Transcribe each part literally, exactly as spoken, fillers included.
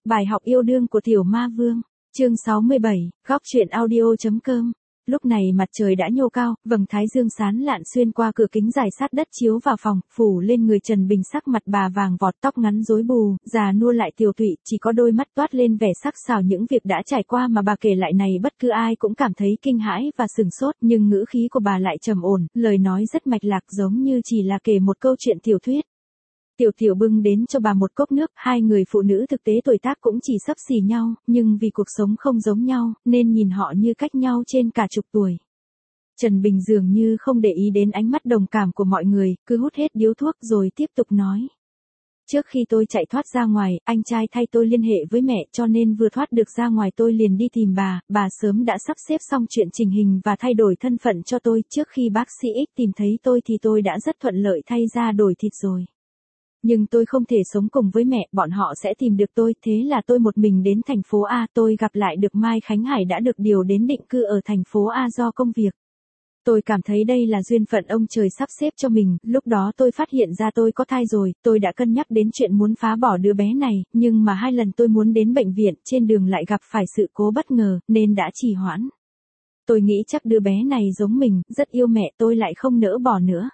Bài học yêu đương của Tiểu Ma Vương, chương sáu mươi bảy, góc truyện audio.com. Lúc này mặt trời đã nhô cao, vầng thái dương sáng lạn xuyên qua cửa kính dài sát đất chiếu vào phòng, phủ lên người Trần Bình, sắc mặt bà vàng vọt, tóc ngắn rối bù, già nua lại tiều tụy, chỉ có đôi mắt toát lên vẻ sắc sảo. Những việc đã trải qua mà bà kể lại này bất cứ ai cũng cảm thấy kinh hãi và sửng sốt, nhưng ngữ khí của bà lại trầm ổn, lời nói rất mạch lạc, giống như chỉ là kể một câu chuyện tiểu thuyết. Tiểu Tiểu bưng đến cho bà một cốc nước, hai người phụ nữ thực tế tuổi tác cũng chỉ xấp xỉ nhau, nhưng vì cuộc sống không giống nhau, nên nhìn họ như cách nhau trên cả chục tuổi. Trần Bình dường như không để ý đến ánh mắt đồng cảm của mọi người, cứ hút hết điếu thuốc rồi tiếp tục nói. Trước khi tôi chạy thoát ra ngoài, anh trai thay tôi liên hệ với mẹ, cho nên vừa thoát được ra ngoài tôi liền đi tìm bà, bà sớm đã sắp xếp xong chuyện chỉnh hình và thay đổi thân phận cho tôi. Trước khi bác sĩ X tìm thấy tôi thì tôi đã rất thuận lợi thay da đổi thịt rồi. Nhưng tôi không thể sống cùng với mẹ, bọn họ sẽ tìm được tôi, thế là tôi một mình đến thành phố A, tôi gặp lại được Mai Khánh Hải đã được điều đến định cư ở thành phố A do công việc. Tôi cảm thấy đây là duyên phận ông trời sắp xếp cho mình, lúc đó tôi phát hiện ra tôi có thai rồi, tôi đã cân nhắc đến chuyện muốn phá bỏ đứa bé này, nhưng mà hai lần tôi muốn đến bệnh viện, trên đường lại gặp phải sự cố bất ngờ, nên đã trì hoãn. Tôi nghĩ chắc đứa bé này giống mình, rất yêu mẹ, tôi lại không nỡ bỏ nữa.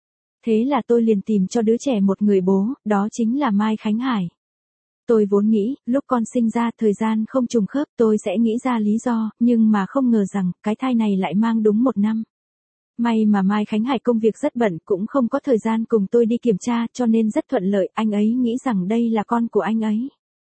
Thế là tôi liền tìm cho đứa trẻ một người bố, đó chính là Mai Khánh Hải. Tôi vốn nghĩ, lúc con sinh ra thời gian không trùng khớp tôi sẽ nghĩ ra lý do, nhưng mà không ngờ rằng, cái thai này lại mang đúng một năm. May mà Mai Khánh Hải công việc rất bận, cũng không có thời gian cùng tôi đi kiểm tra, cho nên rất thuận lợi, anh ấy nghĩ rằng đây là con của anh ấy.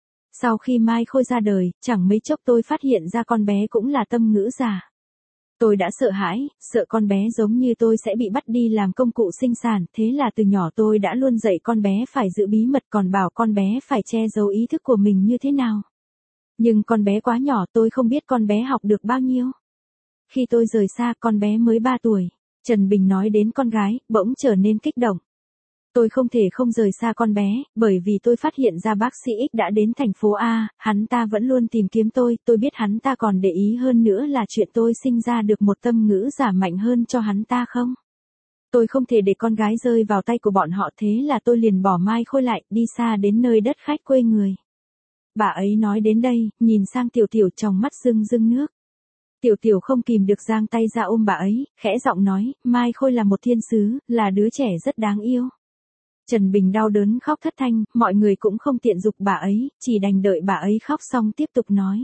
Sau khi Mai Khôi ra đời, chẳng mấy chốc tôi phát hiện ra con bé cũng là tâm ngữ giả. Tôi đã sợ hãi, sợ con bé giống như tôi sẽ bị bắt đi làm công cụ sinh sản, thế là từ nhỏ tôi đã luôn dạy con bé phải giữ bí mật, còn bảo con bé phải che giấu ý thức của mình như thế nào. Nhưng con bé quá nhỏ, tôi không biết con bé học được bao nhiêu. Khi tôi rời xa, con bé mới ba tuổi. Trần Bình nói đến con gái, bỗng trở nên kích động. Tôi không thể không rời xa con bé, bởi vì tôi phát hiện ra bác sĩ X đã đến thành phố A, hắn ta vẫn luôn tìm kiếm tôi, tôi biết hắn ta còn để ý hơn nữa là chuyện tôi sinh ra được một tâm ngữ giả mạnh hơn cho hắn ta không. Tôi không thể để con gái rơi vào tay của bọn họ, thế là tôi liền bỏ Mai Khôi lại, đi xa đến nơi đất khách quê người. Bà ấy nói đến đây, nhìn sang Tiểu Tiểu, trong mắt rưng rưng nước. Tiểu Tiểu không kìm được giang tay ra ôm bà ấy, khẽ giọng nói, Mai Khôi là một thiên sứ, là đứa trẻ rất đáng yêu. Trần Bình đau đớn khóc thất thanh, mọi người cũng không tiện giục bà ấy, chỉ đành đợi bà ấy khóc xong tiếp tục nói.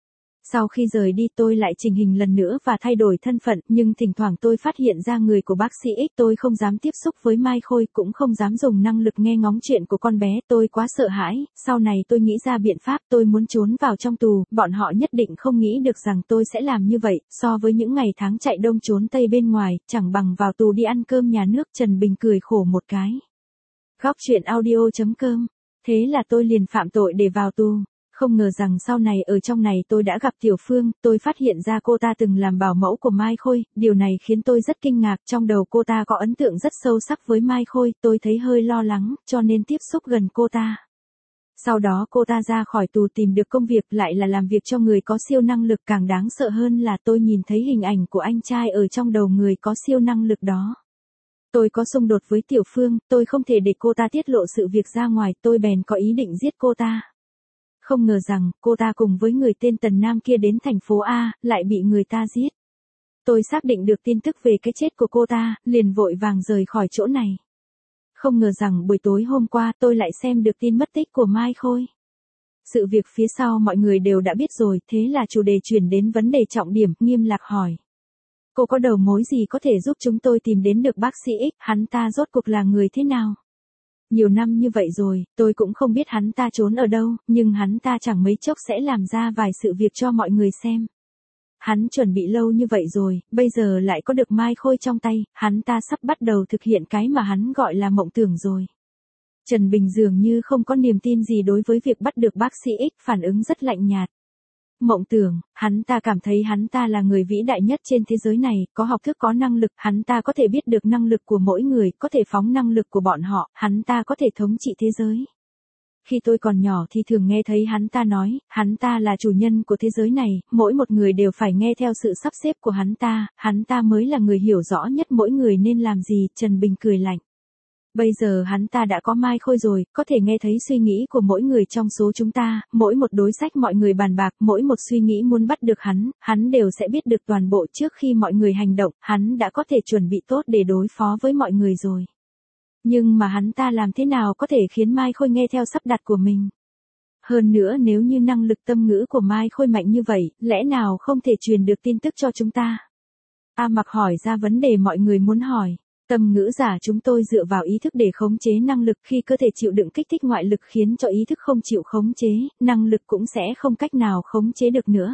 Sau khi rời đi tôi lại chỉnh hình lần nữa và thay đổi thân phận, nhưng thỉnh thoảng tôi phát hiện ra người của bác sĩ X, tôi không dám tiếp xúc với Mai Khôi, cũng không dám dùng năng lực nghe ngóng chuyện của con bé, tôi quá sợ hãi. Sau này tôi nghĩ ra biện pháp, tôi muốn trốn vào trong tù, bọn họ nhất định không nghĩ được rằng tôi sẽ làm như vậy, so với những ngày tháng chạy đông trốn tây bên ngoài, chẳng bằng vào tù đi ăn cơm nhà nước. Trần Bình cười khổ một cái. Góc truyện audio.com. Thế là tôi liền phạm tội để vào tù. Không ngờ rằng sau này ở trong này tôi đã gặp Tiểu Phương, tôi phát hiện ra cô ta từng làm bảo mẫu của Mai Khôi, điều này khiến tôi rất kinh ngạc, trong đầu cô ta có ấn tượng rất sâu sắc với Mai Khôi, tôi thấy hơi lo lắng, cho nên tiếp xúc gần cô ta. Sau đó cô ta ra khỏi tù tìm được công việc, lại là làm việc cho người có siêu năng lực, càng đáng sợ hơn là tôi nhìn thấy hình ảnh của anh trai ở trong đầu người có siêu năng lực đó. Tôi có xung đột với Tiểu Phương, tôi không thể để cô ta tiết lộ sự việc ra ngoài, tôi bèn có ý định giết cô ta. Không ngờ rằng, cô ta cùng với người tên Tần Nam kia đến thành phố A, lại bị người ta giết. Tôi xác định được tin tức về cái chết của cô ta, liền vội vàng rời khỏi chỗ này. Không ngờ rằng buổi tối hôm qua tôi lại xem được tin mất tích của Mai Khôi. Sự việc phía sau mọi người đều đã biết rồi, thế là chủ đề chuyển đến vấn đề trọng điểm, Nghiêm Lạc hỏi. Cô có đầu mối gì có thể giúp chúng tôi tìm đến được bác sĩ X, hắn ta rốt cuộc là người thế nào? Nhiều năm như vậy rồi, tôi cũng không biết hắn ta trốn ở đâu, nhưng hắn ta chẳng mấy chốc sẽ làm ra vài sự việc cho mọi người xem. Hắn chuẩn bị lâu như vậy rồi, bây giờ lại có được Mai Khôi trong tay, hắn ta sắp bắt đầu thực hiện cái mà hắn gọi là mộng tưởng rồi. Trần Bình dường như không có niềm tin gì đối với việc bắt được bác sĩ X, phản ứng rất lạnh nhạt. Mộng tưởng, hắn ta cảm thấy hắn ta là người vĩ đại nhất trên thế giới này, có học thức có năng lực, hắn ta có thể biết được năng lực của mỗi người, có thể phóng năng lực của bọn họ, hắn ta có thể thống trị thế giới. Khi tôi còn nhỏ thì thường nghe thấy hắn ta nói, hắn ta là chủ nhân của thế giới này, mỗi một người đều phải nghe theo sự sắp xếp của hắn ta, hắn ta mới là người hiểu rõ nhất mỗi người nên làm gì. Trần Bình cười lạnh. Bây giờ hắn ta đã có Mai Khôi rồi, có thể nghe thấy suy nghĩ của mỗi người trong số chúng ta, mỗi một đối sách mọi người bàn bạc, mỗi một suy nghĩ muốn bắt được hắn, hắn đều sẽ biết được toàn bộ trước khi mọi người hành động, hắn đã có thể chuẩn bị tốt để đối phó với mọi người rồi. Nhưng mà hắn ta làm thế nào có thể khiến Mai Khôi nghe theo sắp đặt của mình? Hơn nữa nếu như năng lực tâm ngữ của Mai Khôi mạnh như vậy, lẽ nào không thể truyền được tin tức cho chúng ta? A Mặc hỏi ra vấn đề mọi người muốn hỏi. Tâm ngữ giả chúng tôi dựa vào ý thức để khống chế năng lực, khi cơ thể chịu đựng kích thích ngoại lực khiến cho ý thức không chịu khống chế, năng lực cũng sẽ không cách nào khống chế được nữa.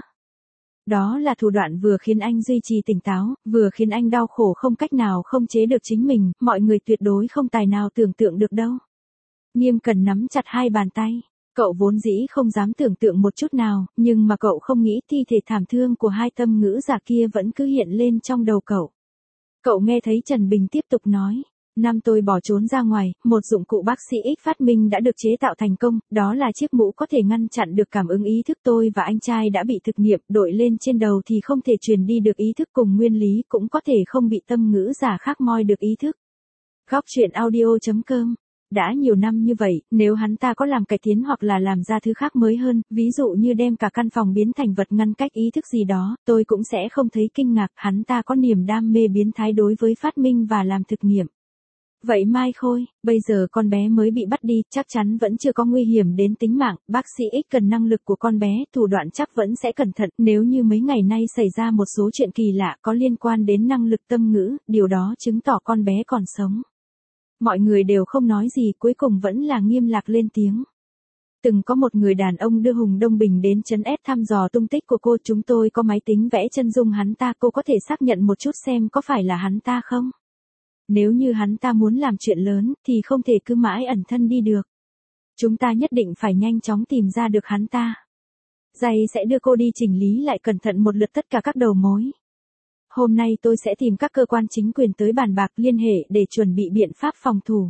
Đó là thủ đoạn vừa khiến anh duy trì tỉnh táo, vừa khiến anh đau khổ không cách nào khống chế được chính mình, mọi người tuyệt đối không tài nào tưởng tượng được đâu. Nghiêm Cẩn nắm chặt hai bàn tay. Cậu vốn dĩ không dám tưởng tượng một chút nào, nhưng mà cậu không nghĩ thi thể thảm thương của hai tâm ngữ giả kia vẫn cứ hiện lên trong đầu cậu. Cậu nghe thấy Trần Bình tiếp tục nói, năm tôi bỏ trốn ra ngoài, một dụng cụ bác sĩ X phát minh đã được chế tạo thành công, đó là chiếc mũ có thể ngăn chặn được cảm ứng ý thức. Tôi và anh trai đã bị thực nghiệm, đội lên trên đầu thì không thể truyền đi được ý thức, cùng nguyên lý cũng có thể không bị tâm ngữ giả khác moi được ý thức. Góc truyện audio chấm com. Đã nhiều năm như vậy, nếu hắn ta có làm cải tiến hoặc là làm ra thứ khác mới hơn, ví dụ như đem cả căn phòng biến thành vật ngăn cách ý thức gì đó, tôi cũng sẽ không thấy kinh ngạc. Hắn ta có niềm đam mê biến thái đối với phát minh và làm thực nghiệm. Vậy Mai Khôi, bây giờ con bé mới bị bắt đi, chắc chắn vẫn chưa có nguy hiểm đến tính mạng, bác sĩ X cần năng lực của con bé, thủ đoạn chắc vẫn sẽ cẩn thận. Nếu như mấy ngày nay xảy ra một số chuyện kỳ lạ có liên quan đến năng lực tâm ngữ, điều đó chứng tỏ con bé còn sống. Mọi người đều không nói gì, cuối cùng vẫn là Nghiêm Lạc lên tiếng. Từng có một người đàn ông đưa Hùng Đông Bình đến trấn ép thăm dò tung tích của cô, chúng tôi có máy tính vẽ chân dung hắn ta, cô có thể xác nhận một chút xem có phải là hắn ta không? Nếu như hắn ta muốn làm chuyện lớn, thì không thể cứ mãi ẩn thân đi được. Chúng ta nhất định phải nhanh chóng tìm ra được hắn ta. Dày sẽ đưa cô đi chỉnh lý lại cẩn thận một lượt tất cả các đầu mối. Hôm nay tôi sẽ tìm các cơ quan chính quyền tới bàn bạc liên hệ để chuẩn bị biện pháp phòng thủ.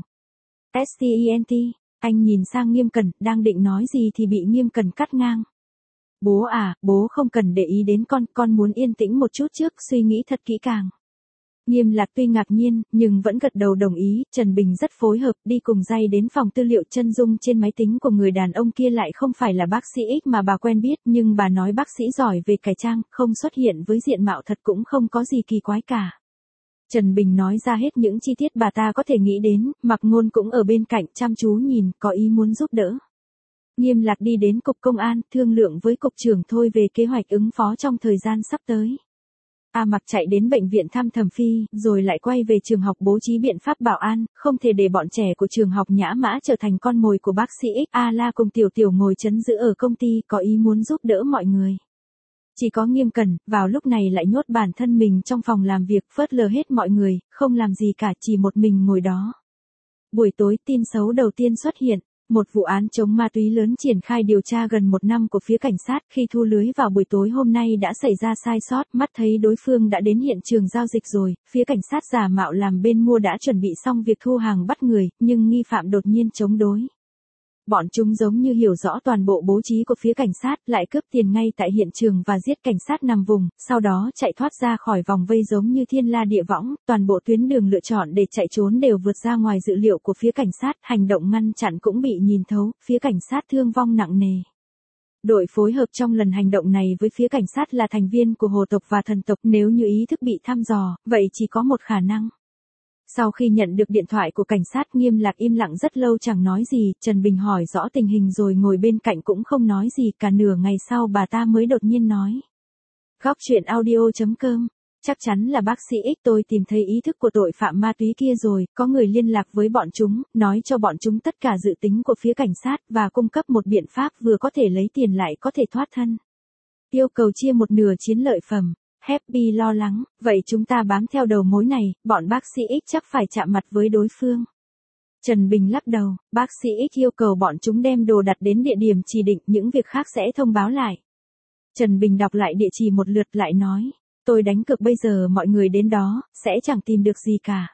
Stent, anh nhìn sang Nghiêm Cẩn, đang định nói gì thì bị Nghiêm Cẩn cắt ngang. Bố à, bố không cần để ý đến con, con muốn yên tĩnh một chút trước, suy nghĩ thật kỹ càng. Nghiêm Lạc tuy ngạc nhiên, nhưng vẫn gật đầu đồng ý. Trần Bình rất phối hợp, đi cùng Dây đến phòng tư liệu. Chân dung trên máy tính của người đàn ông kia lại không phải là bác sĩ X mà bà quen biết, nhưng bà nói bác sĩ giỏi về cải trang, không xuất hiện với diện mạo thật cũng không có gì kỳ quái cả. Trần Bình nói ra hết những chi tiết bà ta có thể nghĩ đến, Mặc Ngôn cũng ở bên cạnh chăm chú nhìn, có ý muốn giúp đỡ. Nghiêm Lạc đi đến cục công an, thương lượng với cục trưởng Thôi về kế hoạch ứng phó trong thời gian sắp tới. A Mặc chạy đến bệnh viện thăm Thẩm Phi, rồi lại quay về trường học bố trí biện pháp bảo an, không thể để bọn trẻ của trường học Nhã Mã trở thành con mồi của bác sĩ X. A La cùng Tiểu Tiểu ngồi trấn giữ ở công ty, có ý muốn giúp đỡ mọi người. Chỉ có Nghiêm Cẩn, vào lúc này lại nhốt bản thân mình trong phòng làm việc, phớt lờ hết mọi người, không làm gì cả, chỉ một mình ngồi đó. Buổi tối, tin xấu đầu tiên xuất hiện. Một vụ án chống ma túy lớn triển khai điều tra gần một năm của phía cảnh sát, khi thu lưới vào buổi tối hôm nay đã xảy ra sai sót, mắt thấy đối phương đã đến hiện trường giao dịch rồi, phía cảnh sát giả mạo làm bên mua đã chuẩn bị xong việc thu hàng bắt người, nhưng nghi phạm đột nhiên chống đối. Bọn chúng giống như hiểu rõ toàn bộ bố trí của phía cảnh sát, lại cướp tiền ngay tại hiện trường và giết cảnh sát nằm vùng, sau đó chạy thoát ra khỏi vòng vây giống như thiên la địa võng, toàn bộ tuyến đường lựa chọn để chạy trốn đều vượt ra ngoài dự liệu của phía cảnh sát, hành động ngăn chặn cũng bị nhìn thấu, phía cảnh sát thương vong nặng nề. Đội phối hợp trong lần hành động này với phía cảnh sát là thành viên của hồ tộc và thần tộc, nếu như ý thức bị thăm dò, vậy chỉ có một khả năng. Sau khi nhận được điện thoại của cảnh sát, Nghiêm Lạc im lặng rất lâu chẳng nói gì, Trần Bình hỏi rõ tình hình rồi ngồi bên cạnh cũng không nói gì, cả nửa ngày sau bà ta mới đột nhiên nói. Góc truyện audio chấm com, chắc chắn là bác sĩ X, tôi tìm thấy ý thức của tội phạm ma túy kia rồi, có người liên lạc với bọn chúng, nói cho bọn chúng tất cả dự tính của phía cảnh sát và cung cấp một biện pháp vừa có thể lấy tiền lại có thể thoát thân. Yêu cầu chia một nửa chiến lợi phẩm. Happy lo lắng, vậy chúng ta bám theo đầu mối này, bọn bác sĩ X chắc phải chạm mặt với đối phương. Trần Bình lắc đầu, bác sĩ X yêu cầu bọn chúng đem đồ đặt đến địa điểm chỉ định, những việc khác sẽ thông báo lại. Trần Bình đọc lại địa chỉ một lượt lại nói, tôi đánh cược bây giờ mọi người đến đó, sẽ chẳng tìm được gì cả.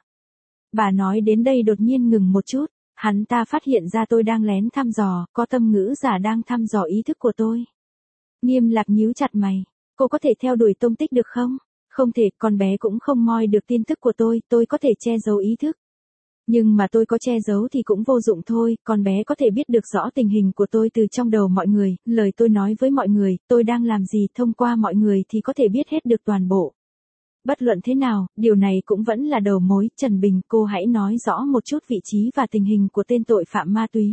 Bà nói đến đây đột nhiên ngừng một chút, hắn ta phát hiện ra tôi đang lén thăm dò, có tâm ngữ giả đang thăm dò ý thức của tôi. Nghiêm Lạc nhíu chặt mày. Cô có thể theo đuổi tung tích được không? Không thể, con bé cũng không moi được tin tức của tôi, tôi có thể che giấu ý thức. Nhưng mà tôi có che giấu thì cũng vô dụng thôi, con bé có thể biết được rõ tình hình của tôi từ trong đầu mọi người, lời tôi nói với mọi người, tôi đang làm gì thông qua mọi người thì có thể biết hết được toàn bộ. Bất luận thế nào, điều này cũng vẫn là đầu mối, Trần Bình, cô hãy nói rõ một chút vị trí và tình hình của tên tội phạm ma túy.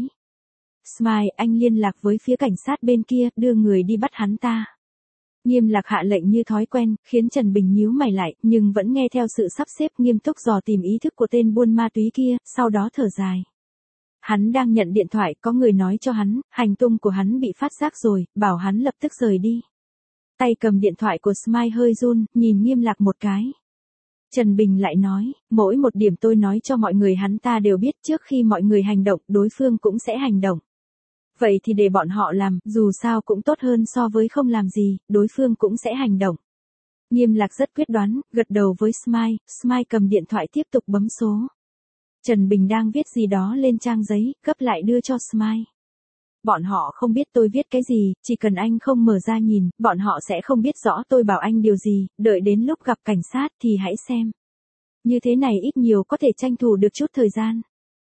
Smile, anh liên lạc với phía cảnh sát bên kia, đưa người đi bắt hắn ta. Nghiêm Lạc hạ lệnh như thói quen, khiến Trần Bình nhíu mày lại, nhưng vẫn nghe theo sự sắp xếp nghiêm túc dò tìm ý thức của tên buôn ma túy kia, sau đó thở dài. Hắn đang nhận điện thoại, có người nói cho hắn, hành tung của hắn bị phát giác rồi, bảo hắn lập tức rời đi. Tay cầm điện thoại của Smile hơi run, nhìn Nghiêm Lạc một cái. Trần Bình lại nói, mỗi một điểm tôi nói cho mọi người hắn ta đều biết, trước khi mọi người hành động, đối phương cũng sẽ hành động. Vậy thì để bọn họ làm, dù sao cũng tốt hơn so với không làm gì, đối phương cũng sẽ hành động. Nghiêm Lạc rất quyết đoán, gật đầu với Smile, Smile cầm điện thoại tiếp tục bấm số. Trần Bình đang viết gì đó lên trang giấy, cấp lại đưa cho Smile. Bọn họ không biết tôi viết cái gì, chỉ cần anh không mở ra nhìn, bọn họ sẽ không biết rõ tôi bảo anh điều gì, đợi đến lúc gặp cảnh sát thì hãy xem. Như thế này ít nhiều có thể tranh thủ được chút thời gian.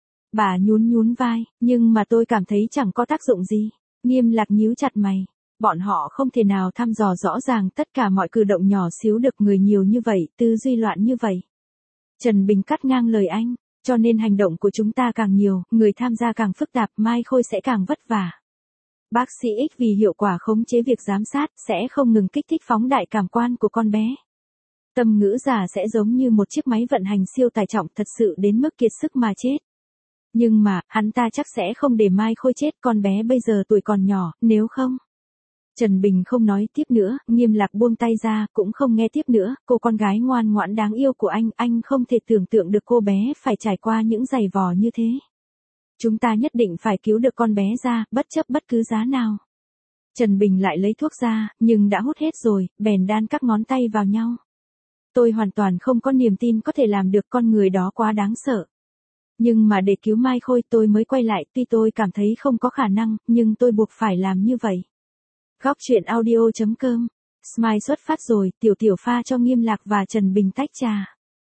Bà nhún nhún vai, nhưng mà tôi cảm thấy chẳng có tác dụng gì. Nghiêm Lạc nhíu chặt mày. Bọn họ không thể nào thăm dò rõ ràng tất cả mọi cử động nhỏ xíu được người nhiều như vậy, tư duy loạn như vậy. Trần Bình cắt ngang lời anh, cho nên hành động của chúng ta càng nhiều, người tham gia càng phức tạp, Mai Khôi sẽ càng vất vả. Bác sĩ X vì hiệu quả khống chế việc giám sát, sẽ không ngừng kích thích phóng đại cảm quan của con bé. Tâm ngữ giả sẽ giống như một chiếc máy vận hành siêu tải trọng thật sự đến mức kiệt sức mà chết. Nhưng mà, hắn ta chắc sẽ không để Mai Khôi chết, con bé bây giờ tuổi còn nhỏ, nếu không. Trần Bình không nói tiếp nữa, Nghiêm Lạc buông tay ra, cũng không nghe tiếp nữa, cô con gái ngoan ngoãn đáng yêu của anh, anh không thể tưởng tượng được cô bé phải trải qua những giày vò như thế. Chúng ta nhất định phải cứu được con bé ra, bất chấp bất cứ giá nào. Trần Bình lại lấy thuốc ra, nhưng đã hút hết rồi, bèn đan các ngón tay vào nhau. Tôi hoàn toàn không có niềm tin có thể làm được, con người đó quá đáng sợ. Nhưng mà để cứu Mai Khôi tôi mới quay lại, tuy tôi cảm thấy không có khả năng, nhưng tôi buộc phải làm như vậy. Góc truyện audio chấm com. Smile xuất phát rồi, Tiểu Tiểu pha cho Nghiêm Lạc và Trần Bình tách trà.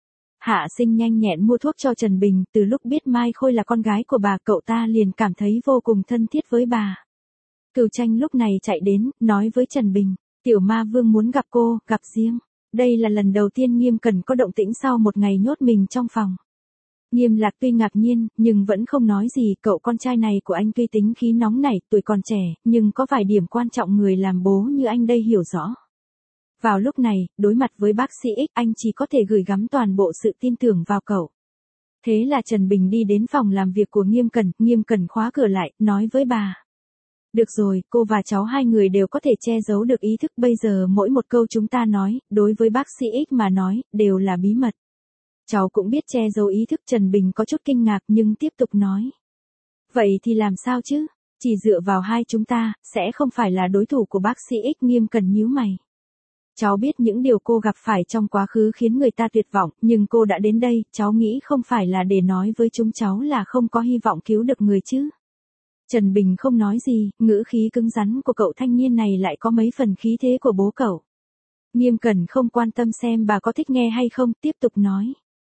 Hạ Sinh nhanh nhẹn mua thuốc cho Trần Bình, từ lúc biết Mai Khôi là con gái của bà, cậu ta liền cảm thấy vô cùng thân thiết với bà. Cửu Tranh lúc này chạy đến, nói với Trần Bình, Tiểu Ma Vương muốn gặp cô, gặp riêng. Đây là lần đầu tiên Nghiêm Cẩn có động tĩnh sau một ngày nhốt mình trong phòng. Nghiêm Lạc tuy ngạc nhiên, nhưng vẫn không nói gì, cậu con trai này của anh tuy tính khí nóng nảy, tuổi còn trẻ, nhưng có vài điểm quan trọng người làm bố như anh đây hiểu rõ. Vào lúc này, đối mặt với bác sĩ X, anh chỉ có thể gửi gắm toàn bộ sự tin tưởng vào cậu. Thế là Trần Bình đi đến phòng làm việc của Nghiêm Cẩn, Nghiêm Cẩn khóa cửa lại, nói với bà. Được rồi, cô và cháu hai người đều có thể che giấu được ý thức, bây giờ mỗi một câu chúng ta nói, đối với bác sĩ X mà nói, đều là bí mật. Cháu cũng biết che giấu ý thức, Trần Bình có chút kinh ngạc nhưng tiếp tục nói. Vậy thì làm sao chứ? Chỉ dựa vào hai chúng ta, sẽ không phải là đối thủ của bác sĩ X, Nghiêm Cẩn nhíu mày. Cháu biết những điều cô gặp phải trong quá khứ khiến người ta tuyệt vọng, nhưng cô đã đến đây, cháu nghĩ không phải là để nói với chúng cháu là không có hy vọng cứu được người chứ. Trần Bình không nói gì, ngữ khí cứng rắn của cậu thanh niên này lại có mấy phần khí thế của bố cậu. Nghiêm Cẩn không quan tâm xem bà có thích nghe hay không, tiếp tục nói.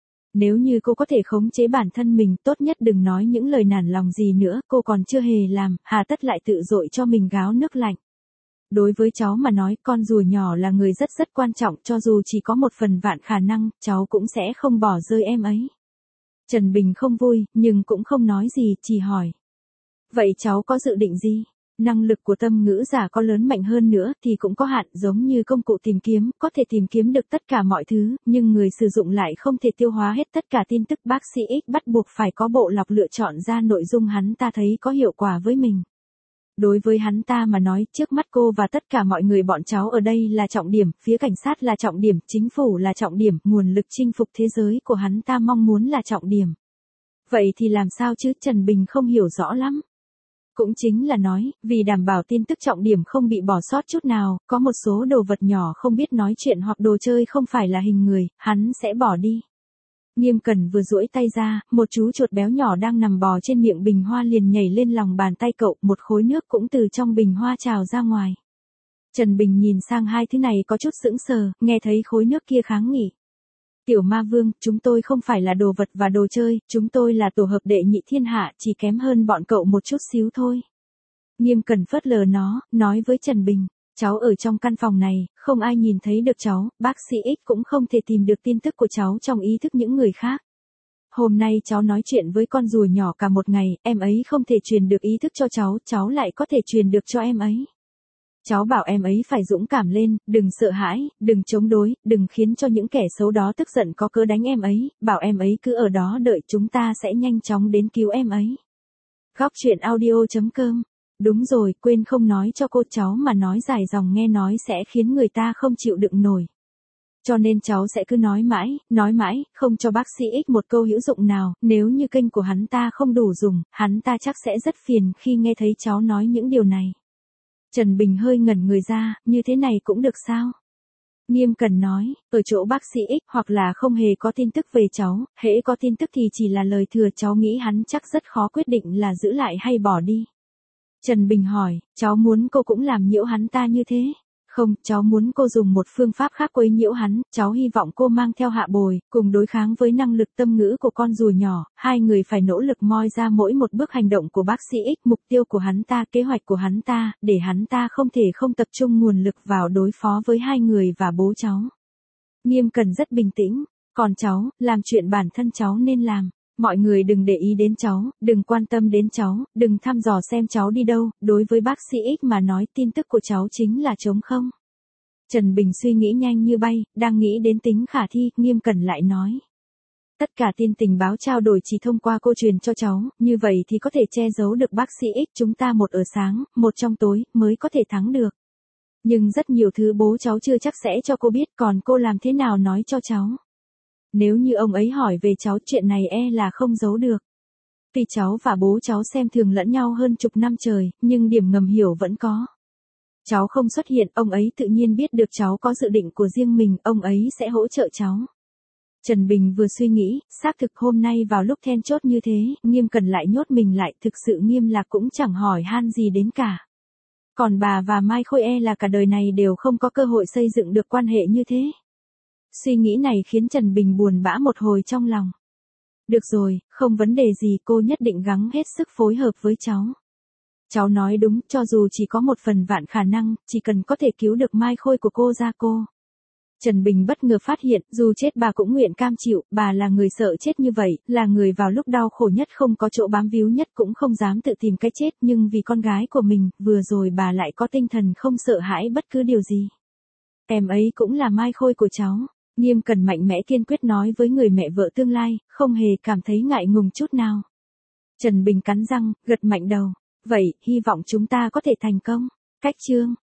Nếu như cô có thể khống chế bản thân mình, tốt nhất đừng nói những lời nản lòng gì nữa, cô còn chưa hề làm, hà tất lại tự dội cho mình gáo nước lạnh. Đối với cháu mà nói, con rùa nhỏ là người rất rất quan trọng, cho dù chỉ có một phần vạn khả năng, cháu cũng sẽ không bỏ rơi em ấy. Trần Bình không vui, nhưng cũng không nói gì, chỉ hỏi. Vậy cháu có dự định gì? Năng lực của tâm ngữ giả có lớn mạnh hơn nữa thì cũng có hạn, giống như công cụ tìm kiếm, có thể tìm kiếm được tất cả mọi thứ, nhưng người sử dụng lại không thể tiêu hóa hết tất cả tin tức. Bác sĩ X bắt buộc phải có bộ lọc lựa chọn ra nội dung hắn ta thấy có hiệu quả với mình. Đối với hắn ta mà nói, trước mắt cô và tất cả mọi người bọn cháu ở đây là trọng điểm, phía cảnh sát là trọng điểm, chính phủ là trọng điểm, nguồn lực chinh phục thế giới của hắn ta mong muốn là trọng điểm. Vậy thì làm sao chứ? Trần Bình không hiểu rõ lắm. Cũng chính là nói, vì đảm bảo tin tức trọng điểm không bị bỏ sót chút nào, có một số đồ vật nhỏ không biết nói chuyện hoặc đồ chơi không phải là hình người, hắn sẽ bỏ đi. Nghiêm Cẩn vừa duỗi tay ra, một chú chuột béo nhỏ đang nằm bò trên miệng bình hoa liền nhảy lên lòng bàn tay cậu, một khối nước cũng từ trong bình hoa trào ra ngoài. Trần Bình nhìn sang hai thứ này có chút sững sờ, nghe thấy khối nước kia kháng nghị. Tiểu ma vương, chúng tôi không phải là đồ vật và đồ chơi, chúng tôi là tổ hợp đệ nhị thiên hạ, chỉ kém hơn bọn cậu một chút xíu thôi. Nghiêm Cẩn phớt lờ nó, nói với Trần Bình, cháu ở trong căn phòng này, không ai nhìn thấy được cháu, bác sĩ X cũng không thể tìm được tin tức của cháu trong ý thức những người khác. Hôm nay cháu nói chuyện với con rùa nhỏ cả một ngày, em ấy không thể truyền được ý thức cho cháu, cháu lại có thể truyền được cho em ấy. Cháu bảo em ấy phải dũng cảm lên, đừng sợ hãi, đừng chống đối, đừng khiến cho những kẻ xấu đó tức giận có cớ đánh em ấy, bảo em ấy cứ ở đó đợi chúng ta sẽ nhanh chóng đến cứu em ấy. Góc truyện audio chấm com. Đúng rồi, quên không nói cho cô, cháu mà nói dài dòng nghe nói sẽ khiến người ta không chịu đựng nổi. Cho nên cháu sẽ cứ nói mãi, nói mãi, không cho bác sĩ X một câu hữu dụng nào, nếu như kênh của hắn ta không đủ dùng, hắn ta chắc sẽ rất phiền khi nghe thấy cháu nói những điều này. Trần Bình hơi ngẩn người ra, như thế này cũng được sao? Nghiêm Cẩn nói, ở chỗ bác sĩ X hoặc là không hề có tin tức về cháu, hễ có tin tức thì chỉ là lời thừa, cháu nghĩ hắn chắc rất khó quyết định là giữ lại hay bỏ đi. Trần Bình hỏi, cháu muốn cô cũng làm nhiễu hắn ta như thế? Không, cháu muốn cô dùng một phương pháp khác quấy nhiễu hắn, cháu hy vọng cô mang theo Hạ Bồi, cùng đối kháng với năng lực tâm ngữ của con rùa nhỏ, hai người phải nỗ lực moi ra mỗi một bước hành động của bác sĩ X, mục tiêu của hắn ta, kế hoạch của hắn ta, để hắn ta không thể không tập trung nguồn lực vào đối phó với hai người và bố cháu. Nghiêm Cẩn rất bình tĩnh, còn cháu, làm chuyện bản thân cháu nên làm. Mọi người đừng để ý đến cháu, đừng quan tâm đến cháu, đừng thăm dò xem cháu đi đâu, đối với bác sĩ X mà nói tin tức của cháu chính là trống không. Trần Bình suy nghĩ nhanh như bay, đang nghĩ đến tính khả thi, Nghiêm Cẩn lại nói. Tất cả tin tình báo trao đổi chỉ thông qua cô truyền cho cháu, như vậy thì có thể che giấu được bác sĩ X, chúng ta một ở sáng, một trong tối, mới có thể thắng được. Nhưng rất nhiều thứ bố cháu chưa chắc sẽ cho cô biết, còn cô làm thế nào nói cho cháu. Nếu như ông ấy hỏi về cháu, chuyện này e là không giấu được. Tuy cháu và bố cháu xem thường lẫn nhau hơn chục năm trời, nhưng điểm ngầm hiểu vẫn có. Cháu không xuất hiện, ông ấy tự nhiên biết được cháu có dự định của riêng mình, ông ấy sẽ hỗ trợ cháu. Trần Bình vừa suy nghĩ, xác thực hôm nay vào lúc then chốt như thế, Nghiêm Cẩn lại nhốt mình lại, thực sự Nghiêm Lạc cũng chẳng hỏi han gì đến cả. Còn bà và Mai Khôi e là cả đời này đều không có cơ hội xây dựng được quan hệ như thế. Suy nghĩ này khiến Trần Bình buồn bã một hồi trong lòng. Được rồi, không vấn đề gì, cô nhất định gắng hết sức phối hợp với cháu. Cháu nói đúng, cho dù chỉ có một phần vạn khả năng, chỉ cần có thể cứu được Mai Khôi của cô ra cô. Trần Bình bất ngờ phát hiện, dù chết bà cũng nguyện cam chịu, bà là người sợ chết như vậy, là người vào lúc đau khổ nhất không có chỗ bám víu nhất cũng không dám tự tìm cái chết, nhưng vì con gái của mình, vừa rồi bà lại có tinh thần không sợ hãi bất cứ điều gì. Em ấy cũng là Mai Khôi của cháu. Nghiêm Cẩn mạnh mẽ kiên quyết nói với người mẹ vợ tương lai, không hề cảm thấy ngại ngùng chút nào. Trần Bình cắn răng, gật mạnh đầu. Vậy, hy vọng chúng ta có thể thành công. Cách chương.